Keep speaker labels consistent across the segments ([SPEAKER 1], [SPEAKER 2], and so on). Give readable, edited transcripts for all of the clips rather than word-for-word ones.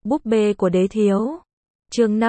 [SPEAKER 1] Búp bê của đế thiếu. Chương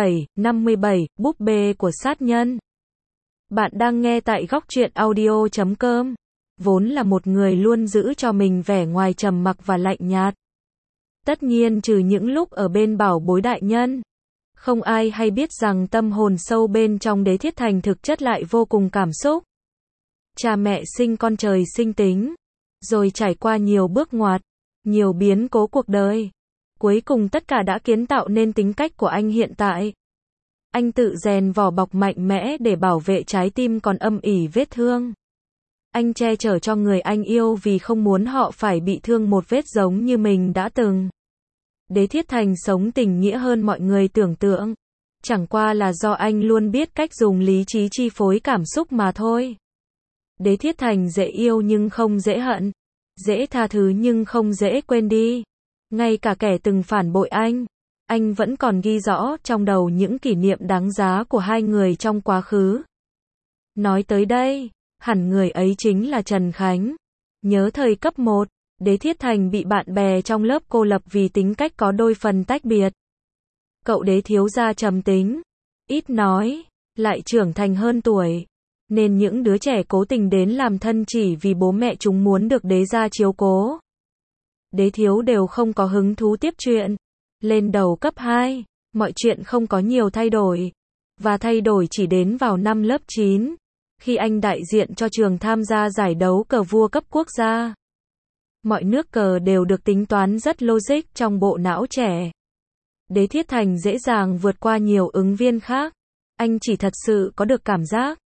[SPEAKER 1] 57, búp bê của sát nhân. Bạn đang nghe tại góc truyện audio.com. Vốn là một người luôn giữ cho mình vẻ ngoài trầm mặc và lạnh nhạt. Tất nhiên trừ những lúc ở bên bảo bối đại nhân. Không ai hay biết rằng tâm hồn sâu bên trong Đế Thiết Thành thực chất lại vô cùng cảm xúc. Cha mẹ sinh con trời sinh tính. Rồi trải qua nhiều bước ngoặt, nhiều biến cố cuộc đời. Cuối cùng tất cả đã kiến tạo nên tính cách của anh hiện tại. Anh tự rèn vỏ bọc mạnh mẽ để bảo vệ trái tim còn âm ỉ vết thương. Anh che chở cho người anh yêu vì không muốn họ phải bị thương một vết giống như mình đã từng. Đế Thiết Thành sống tình nghĩa hơn mọi người tưởng tượng. Chẳng qua là do anh luôn biết cách dùng lý trí chi phối cảm xúc mà thôi. Đế Thiết Thành dễ yêu nhưng không dễ hận. Dễ tha thứ nhưng không dễ quên đi. Ngay cả kẻ từng phản bội anh vẫn còn ghi rõ trong đầu những kỷ niệm đáng giá của hai người trong quá khứ. Nói tới đây, hẳn người ấy chính là Trần Khánh. Nhớ thời cấp 1, Đế Thiết Thành bị bạn bè trong lớp cô lập vì tính cách có đôi phần tách biệt. Cậu Đế thiếu gia trầm tính, ít nói, lại trưởng thành hơn tuổi. Nên những đứa trẻ cố tình đến làm thân chỉ vì bố mẹ chúng muốn được đế gia chiếu cố. Đế thiếu đều không có hứng thú tiếp chuyện. Lên đầu cấp 2, mọi chuyện không có nhiều thay đổi. Và thay đổi chỉ đến vào năm lớp 9, khi anh đại diện cho trường tham gia giải đấu cờ vua cấp quốc gia. Mọi nước cờ đều được tính toán rất logic trong bộ não trẻ. Đế Thiết Thành dễ dàng vượt qua nhiều ứng viên khác. Anh chỉ thật sự có được cảm giác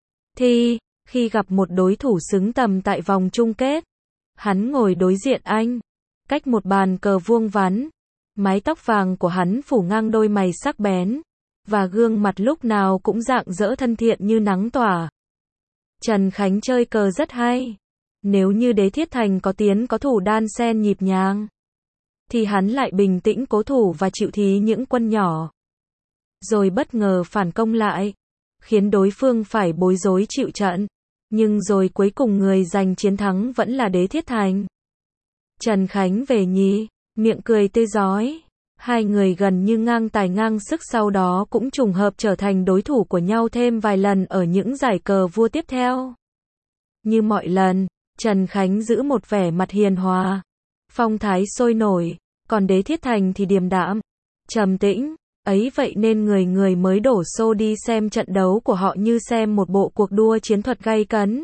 [SPEAKER 1] khi gặp một đối thủ xứng tầm tại vòng chung kết. Hắn ngồi đối diện anh, cách một bàn cờ vuông vắn. Mái tóc vàng của hắn phủ ngang đôi mày sắc bén, và gương mặt lúc nào cũng rạng rỡ thân thiện như nắng tỏa. Trần Khánh chơi cờ rất hay. Nếu như Đế Thiết Thành có tiến có thủ đan xen nhịp nhàng, thì hắn lại bình tĩnh cố thủ và chịu thí những quân nhỏ. Rồi bất ngờ phản công lại, khiến đối phương phải bối rối chịu trận. Nhưng rồi cuối cùng người giành chiến thắng vẫn là Đế Thiết Thành. Trần Khánh về nhí, miệng cười tươi rói. Hai người gần như ngang tài ngang sức, sau đó cũng trùng hợp trở thành đối thủ của nhau thêm vài lần ở những giải cờ vua tiếp theo. Như mọi lần, Trần Khánh giữ một vẻ mặt hiền hòa, phong thái sôi nổi, còn Đế Thiết Thành thì điềm đạm, trầm tĩnh. Ấy vậy nên người mới đổ xô đi xem trận đấu của họ như xem một bộ cuộc đua chiến thuật gay cấn.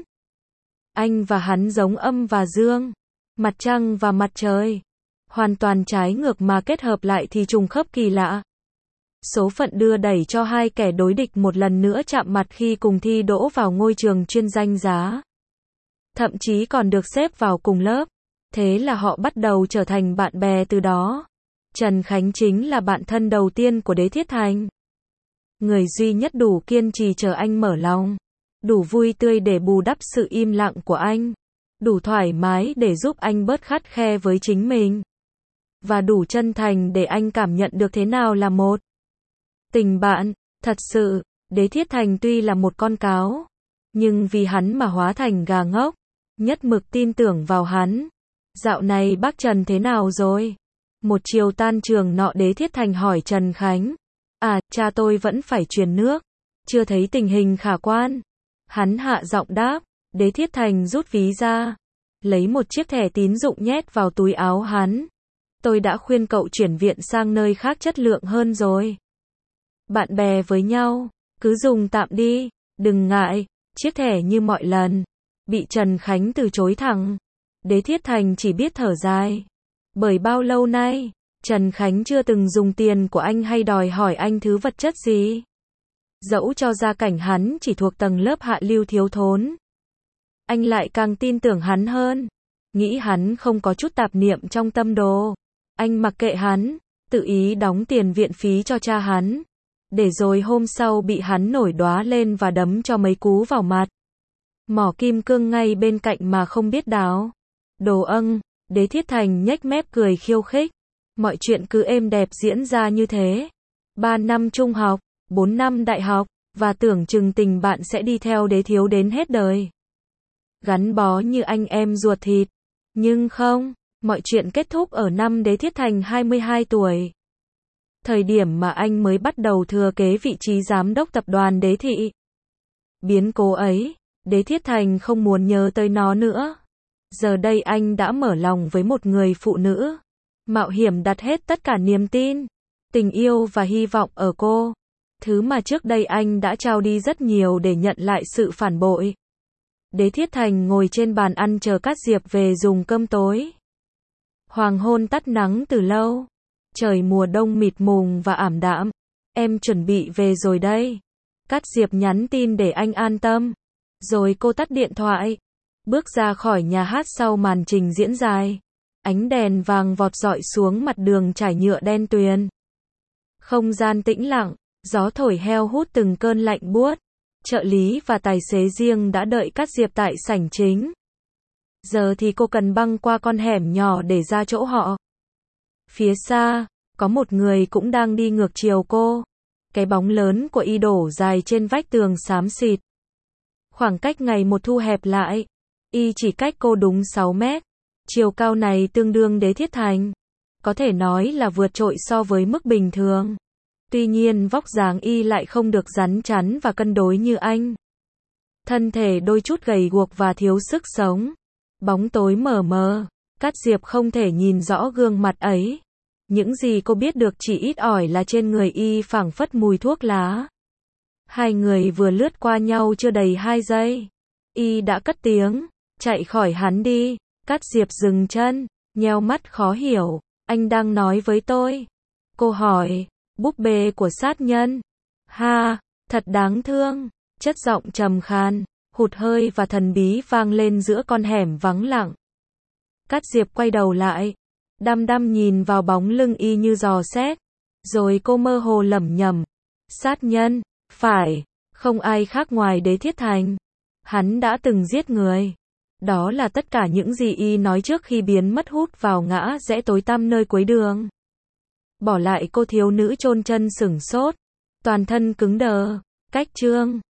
[SPEAKER 1] Anh và hắn giống âm và dương, mặt trăng và mặt trời. Hoàn toàn trái ngược mà kết hợp lại thì trùng khớp kỳ lạ. Số phận đưa đẩy cho hai kẻ đối địch một lần nữa chạm mặt khi cùng thi đỗ vào ngôi trường chuyên danh giá. Thậm chí còn được xếp vào cùng lớp. Thế là họ bắt đầu trở thành bạn bè từ đó. Trần Khánh chính là bạn thân đầu tiên của Đế Thiết Thành. Người duy nhất đủ kiên trì chờ anh mở lòng. Đủ vui tươi để bù đắp sự im lặng của anh. Đủ thoải mái để giúp anh bớt khắt khe với chính mình. Và đủ chân thành để anh cảm nhận được thế nào là một tình bạn. Thật sự, Đế Thiết Thành tuy là một con cáo, nhưng vì hắn mà hóa thành gà ngốc. Nhất mực tin tưởng vào hắn. Dạo này bác Trần thế nào rồi? Một chiều tan trường nọ Đế Thiết Thành hỏi Trần Khánh. À, cha tôi vẫn phải truyền nước. Chưa thấy tình hình khả quan. Hắn hạ giọng đáp. Đế Thiết Thành rút ví ra, lấy một chiếc thẻ tín dụng nhét vào túi áo hắn. Tôi đã khuyên cậu chuyển viện sang nơi khác chất lượng hơn rồi. Bạn bè với nhau, cứ dùng tạm đi, đừng ngại. Chiếc thẻ như mọi lần, bị Trần Khánh từ chối thẳng. Đế Thiết Thành chỉ biết thở dài. Bởi bao lâu nay, Trần Khánh chưa từng dùng tiền của anh hay đòi hỏi anh thứ vật chất gì. Dẫu cho gia cảnh hắn chỉ thuộc tầng lớp hạ lưu thiếu thốn, anh lại càng tin tưởng hắn hơn. Nghĩ hắn không có chút tạp niệm trong tâm đồ. Anh mặc kệ hắn, tự ý đóng tiền viện phí cho cha hắn. Để rồi hôm sau bị hắn nổi đoá lên và đấm cho mấy cú vào mặt. Mỏ kim cương ngay bên cạnh mà không biết đáo. Đồ âng, Đế Thiết Thành nhếch mép cười khiêu khích. Mọi chuyện cứ êm đẹp diễn ra như thế. 3 năm trung học, 4 năm đại học, và tưởng chừng tình bạn sẽ đi theo Đế thiếu đến hết đời. Gắn bó như anh em ruột thịt. Nhưng không, mọi chuyện kết thúc ở năm Đế Thiết Thành 22 tuổi. Thời điểm mà anh mới bắt đầu thừa kế vị trí giám đốc tập đoàn Đế Thị. Biến cố ấy, Đế Thiết Thành không muốn nhớ tới nó nữa. Giờ đây anh đã mở lòng với một người phụ nữ. Mạo hiểm đặt hết tất cả niềm tin, tình yêu và hy vọng ở cô. Thứ mà trước đây anh đã trao đi rất nhiều để nhận lại sự phản bội. Đế Thiết Thành ngồi trên bàn ăn chờ Cát Diệp về dùng cơm tối. Hoàng hôn tắt nắng từ lâu. Trời mùa đông mịt mùng và ảm đạm. Em chuẩn bị về rồi đây. Cát Diệp nhắn tin để anh an tâm. Rồi cô tắt điện thoại. Bước ra khỏi nhà hát sau màn trình diễn dài. Ánh đèn vàng vọt rọi xuống mặt đường trải nhựa đen tuyền. Không gian tĩnh lặng, gió thổi heo hút từng cơn lạnh buốt. Trợ lý và tài xế riêng đã đợi Cát Diệp tại sảnh chính. Giờ thì cô cần băng qua con hẻm nhỏ để ra chỗ họ. Phía xa, có một người cũng đang đi ngược chiều cô. Cái bóng lớn của y đổ dài trên vách tường xám xịt. Khoảng cách ngày một thu hẹp lại. Y chỉ cách cô đúng 6 mét. Chiều cao này tương đương Đế Thiết Thành. Có thể nói là vượt trội so với mức bình thường. Tuy nhiên vóc dáng y lại không được rắn chắn và cân đối như anh. Thân thể đôi chút gầy guộc và thiếu sức sống. Bóng tối mờ mờ. Cát Diệp không thể nhìn rõ gương mặt ấy. Những gì cô biết được chỉ ít ỏi là trên người y phảng phất mùi thuốc lá. Hai người vừa lướt qua nhau chưa đầy 2 giây. Y đã cất tiếng, chạy khỏi hắn đi. Cát Diệp dừng chân, nheo mắt khó hiểu. Anh đang nói với tôi. Cô hỏi, búp bê của sát nhân. Ha, thật đáng thương. Chất giọng trầm khan, hụt hơi và thần bí vang lên giữa con hẻm vắng lặng. Cát Diệp quay đầu lại, đăm đăm nhìn vào bóng lưng y như dò xét. Rồi cô mơ hồ lẩm nhẩm. Sát nhân, phải, không ai khác ngoài Đế Thiết Thành. Hắn đã từng giết người. Đó là tất cả những gì y nói trước khi biến mất hút vào ngã rẽ tối tăm nơi cuối đường. Bỏ lại cô thiếu nữ chôn chân sửng sốt, toàn thân cứng đờ. Cách chương